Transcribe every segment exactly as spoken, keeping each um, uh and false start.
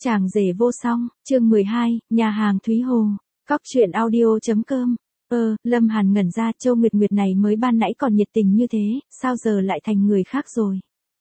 Chàng rể vô song, chương mười hai, nhà hàng Thúy Hồ, cóc truyện audio.com. Ơ, Lâm Hàn ngẩn ra, Châu Nguyệt Nguyệt này mới ban nãy còn nhiệt tình như thế, sao giờ lại thành người khác rồi?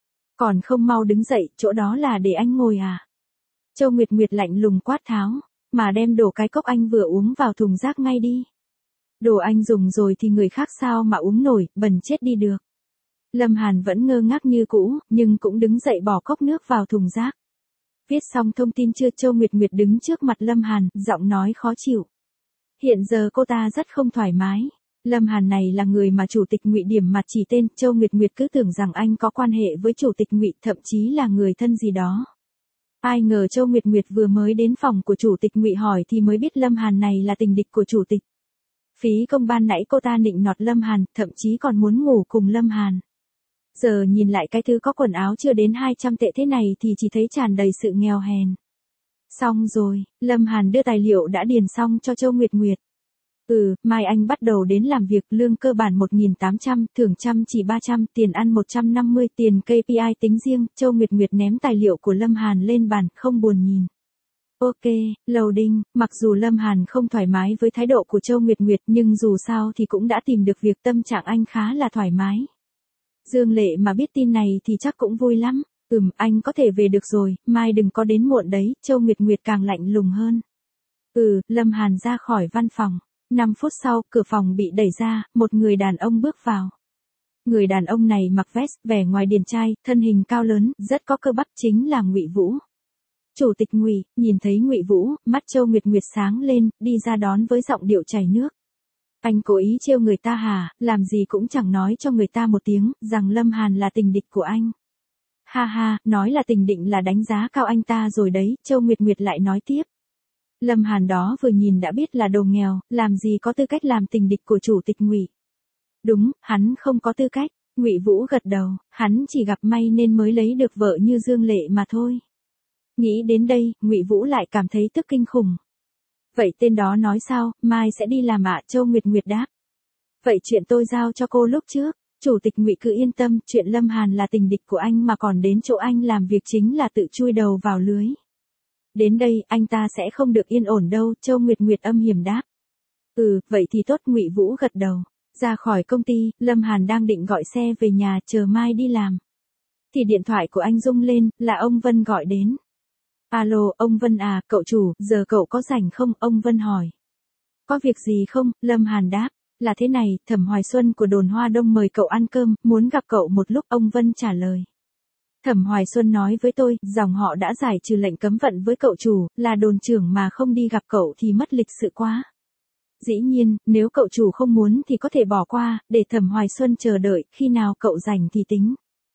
Còn không mau đứng dậy, chỗ đó là để anh ngồi à? Châu Nguyệt Nguyệt lạnh lùng quát tháo, mà đem đổ cái cốc anh vừa uống vào thùng rác ngay đi. Đồ anh dùng rồi thì người khác sao mà uống nổi, bẩn chết đi được. Lâm Hàn vẫn ngơ ngác như cũ, nhưng cũng đứng dậy bỏ cốc nước vào thùng rác. Viết xong thông tin chưa, Châu Nguyệt Nguyệt đứng trước mặt Lâm Hàn, giọng nói khó chịu. Hiện giờ cô ta rất không thoải mái. Lâm Hàn này là người mà chủ tịch Ngụy điểm mặt chỉ tên, Châu Nguyệt Nguyệt cứ tưởng rằng anh có quan hệ với chủ tịch Ngụy, thậm chí là người thân gì đó. Ai ngờ Châu Nguyệt Nguyệt vừa mới đến phòng của chủ tịch Ngụy hỏi thì mới biết Lâm Hàn này là tình địch của chủ tịch. Phí công ban nãy cô ta nịnh nọt Lâm Hàn, thậm chí còn muốn ngủ cùng Lâm Hàn. Giờ nhìn lại cái thứ có quần áo chưa đến hai trăm tệ thế này thì chỉ thấy tràn đầy sự nghèo hèn. Xong rồi, Lâm Hàn đưa tài liệu đã điền xong cho Châu Nguyệt Nguyệt. Ừ, mai anh bắt đầu đến làm việc, lương cơ bản một nghìn tám trăm, thưởng chăm chỉ ba trăm, tiền ăn một trăm năm mươi, tiền ca pê i tính riêng. Châu Nguyệt Nguyệt ném tài liệu của Lâm Hàn lên bàn, không buồn nhìn. Ok, loading, mặc dù Lâm Hàn không thoải mái với thái độ của Châu Nguyệt Nguyệt nhưng dù sao thì cũng đã tìm được việc, tâm trạng anh khá là thoải mái. Dương Lệ mà biết tin này thì chắc cũng vui lắm. Ừm, anh có thể về được rồi, mai đừng có đến muộn đấy. Châu Nguyệt Nguyệt càng lạnh lùng hơn. Ừ, Lâm Hàn ra khỏi văn phòng. năm phút sau, cửa phòng bị đẩy ra, một người đàn ông bước vào. Người đàn ông này mặc vest, vẻ ngoài điển trai, thân hình cao lớn, rất có cơ bắp, chính là Ngụy Vũ. Chủ tịch Ngụy. Nhìn thấy Ngụy Vũ, mắt Châu Nguyệt Nguyệt sáng lên, đi ra đón với giọng điệu chảy nước. Anh cố ý trêu người ta hả, làm gì cũng chẳng nói cho người ta một tiếng, rằng Lâm Hàn là tình địch của anh. Ha ha, nói là tình định là đánh giá cao anh ta rồi đấy. Châu Nguyệt Nguyệt lại nói tiếp. Lâm Hàn đó vừa nhìn đã biết là đồ nghèo, làm gì có tư cách làm tình địch của chủ tịch Ngụy. Đúng, hắn không có tư cách. Ngụy Vũ gật đầu, hắn chỉ gặp may nên mới lấy được vợ như Dương Lệ mà thôi. Nghĩ đến đây, Ngụy Vũ lại cảm thấy tức kinh khủng. Vậy tên đó nói sao, mai sẽ đi làm ạ? Châu Nguyệt Nguyệt đáp. Vậy chuyện tôi giao cho cô lúc trước. Chủ tịch Ngụy cứ yên tâm, chuyện Lâm Hàn là tình địch của anh mà còn đến chỗ anh làm việc chính là tự chui đầu vào lưới. Đến đây, anh ta sẽ không được yên ổn đâu. Châu Nguyệt Nguyệt âm hiểm đáp. Ừ, vậy thì tốt. Ngụy Vũ gật đầu. Ra khỏi công ty, Lâm Hàn đang định gọi xe về nhà chờ mai đi làm. Thì điện thoại của anh rung lên, là ông Vân gọi đến. Alo, ông Vân à, cậu chủ, giờ cậu có rảnh không? Ông Vân hỏi. Có việc gì không? Lâm Hàn đáp. Là thế này, Thẩm Hoài Xuân của đồn Hoa Đông mời cậu ăn cơm, muốn gặp cậu một lúc. Ông Vân trả lời. Thẩm Hoài Xuân nói với tôi, dòng họ đã giải trừ lệnh cấm vận với cậu chủ, là đồn trưởng mà không đi gặp cậu thì mất lịch sự quá. Dĩ nhiên, nếu cậu chủ không muốn thì có thể bỏ qua, để Thẩm Hoài Xuân chờ đợi, khi nào cậu rảnh thì tính.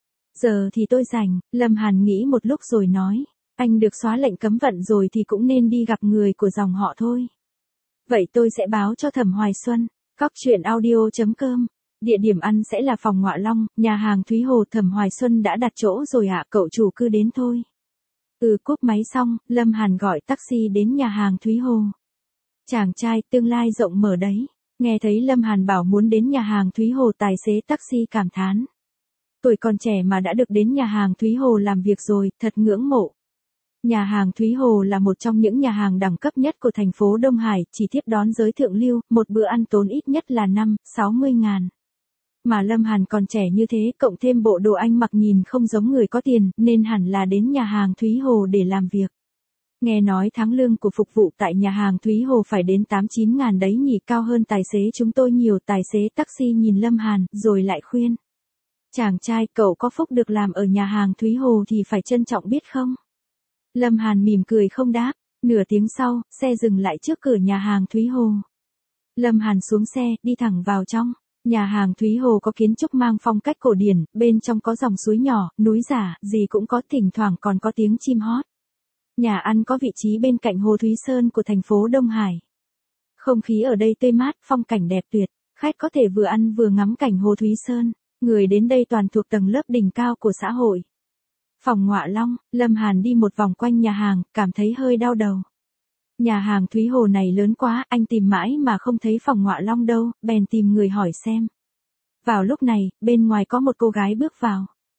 Giờ thì tôi rảnh. Lâm Hàn nghĩ một lúc rồi nói. Anh được xóa lệnh cấm vận rồi thì cũng nên đi gặp người của dòng họ thôi. Vậy tôi sẽ báo cho Thẩm Hoài Xuân. Cóc truyện audio.com. Địa điểm ăn sẽ là phòng Ngọa Long, nhà hàng Thúy Hồ. Thẩm Hoài Xuân đã đặt chỗ rồi ạ, cậu chủ cứ đến thôi. Ừ, cúp máy xong, Lâm Hàn gọi taxi đến nhà hàng Thúy Hồ. Chàng trai, tương lai rộng mở đấy. Nghe thấy Lâm Hàn bảo muốn đến nhà hàng Thúy Hồ, tài xế taxi cảm thán. Tuổi còn trẻ mà đã được đến nhà hàng Thúy Hồ làm việc rồi, thật ngưỡng mộ. Nhà hàng Thúy Hồ là một trong những nhà hàng đẳng cấp nhất của thành phố Đông Hải, chỉ tiếp đón giới thượng lưu, một bữa ăn tốn ít nhất là năm, sáu mươi ngàn. Mà Lâm Hàn còn trẻ như thế, cộng thêm bộ đồ anh mặc nhìn không giống người có tiền, nên hẳn là đến nhà hàng Thúy Hồ để làm việc. Nghe nói tháng lương của phục vụ tại nhà hàng Thúy Hồ phải đến tám chín ngàn đấy nhỉ, cao hơn tài xế chúng tôi nhiều. Tài xế taxi nhìn Lâm Hàn, rồi lại khuyên. Chàng trai, cậu có phúc được làm ở nhà hàng Thúy Hồ thì phải trân trọng biết không? Lâm Hàn mỉm cười không đáp. Nửa tiếng sau, xe dừng lại trước cửa nhà hàng Thúy Hồ. Lâm Hàn xuống xe, đi thẳng vào trong. Nhà hàng Thúy Hồ có kiến trúc mang phong cách cổ điển, bên trong có dòng suối nhỏ, núi giả, gì cũng có, thỉnh thoảng còn có tiếng chim hót. Nhà ăn có vị trí bên cạnh Hồ Thúy Sơn của thành phố Đông Hải. Không khí ở đây tươi mát, phong cảnh đẹp tuyệt, khách có thể vừa ăn vừa ngắm cảnh Hồ Thúy Sơn. Người đến đây toàn thuộc tầng lớp đỉnh cao của xã hội. Phòng Ngọa Long, Lâm Hàn đi một vòng quanh nhà hàng, cảm thấy hơi đau đầu. Nhà hàng Thúy Hồ này lớn quá, anh tìm mãi mà không thấy phòng Ngọa Long đâu, bèn tìm người hỏi xem. Vào lúc này, bên ngoài có một cô gái bước vào.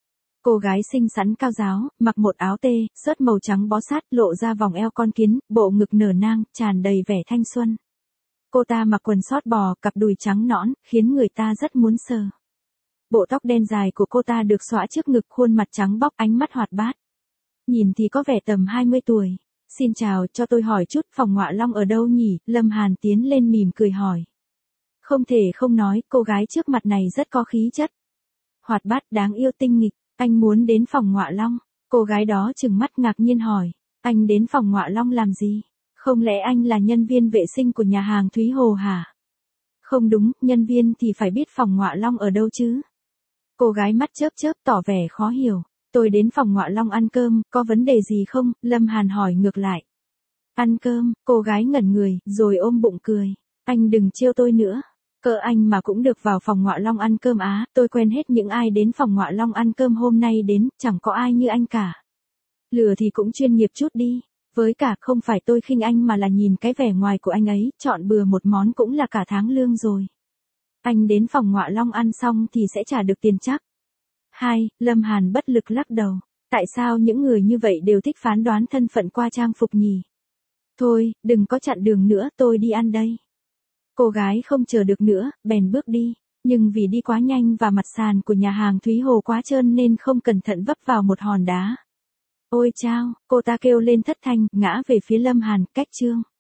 Cô gái xinh xắn cao ráo, mặc một áo tê, sớt màu trắng bó sát, lộ ra vòng eo con kiến, bộ ngực nở nang, tràn đầy vẻ thanh xuân. Cô ta mặc quần sót bò, cặp đùi trắng nõn, khiến người ta rất muốn sờ. Bộ tóc đen dài của cô ta được xõa trước ngực, khuôn mặt trắng bóc, ánh mắt hoạt bát. Nhìn thì có vẻ tầm hai mươi tuổi. Xin chào, cho tôi hỏi chút, phòng ngọa long ở đâu nhỉ? Lâm Hàn tiến lên mỉm cười hỏi. Không thể không nói, cô gái trước mặt này rất có khí chất. Hoạt bát, đáng yêu, tinh nghịch. Anh muốn đến phòng ngọa long. Cô gái đó trừng mắt ngạc nhiên hỏi. Anh đến phòng ngọa long làm gì? Không lẽ anh là nhân viên vệ sinh của nhà hàng Thúy Hồ hả? Không đúng, nhân viên thì phải biết phòng ngọa long ở đâu chứ. Cô gái mắt chớp chớp tỏ vẻ khó hiểu. Tôi đến phòng ngọa long ăn cơm, có vấn đề gì không? Lâm Hàn hỏi ngược lại. Ăn cơm, cô gái ngẩn người, rồi ôm bụng cười. Anh đừng trêu tôi nữa. Cỡ anh mà cũng được vào phòng ngọa long ăn cơm á, tôi quen hết những ai đến phòng ngọa long ăn cơm hôm nay đến, chẳng có ai như anh cả. Lừa thì cũng chuyên nghiệp chút đi. Với cả không phải tôi khinh anh mà là nhìn cái vẻ ngoài của anh ấy, chọn bừa một món cũng là cả tháng lương rồi. Anh đến phòng ngọa long ăn xong thì sẽ trả được tiền chắc. Hai, Lâm Hàn bất lực lắc đầu. Tại sao những người như vậy đều thích phán đoán thân phận qua trang phục nhỉ? Thôi, đừng có chặn đường nữa, tôi đi ăn đây. Cô gái không chờ được nữa, bèn bước đi. Nhưng vì đi quá nhanh và mặt sàn của nhà hàng Thúy Hồ quá trơn nên không cẩn thận vấp vào một hòn đá. Ôi chao, cô ta kêu lên thất thanh, ngã về phía Lâm Hàn, cách chương.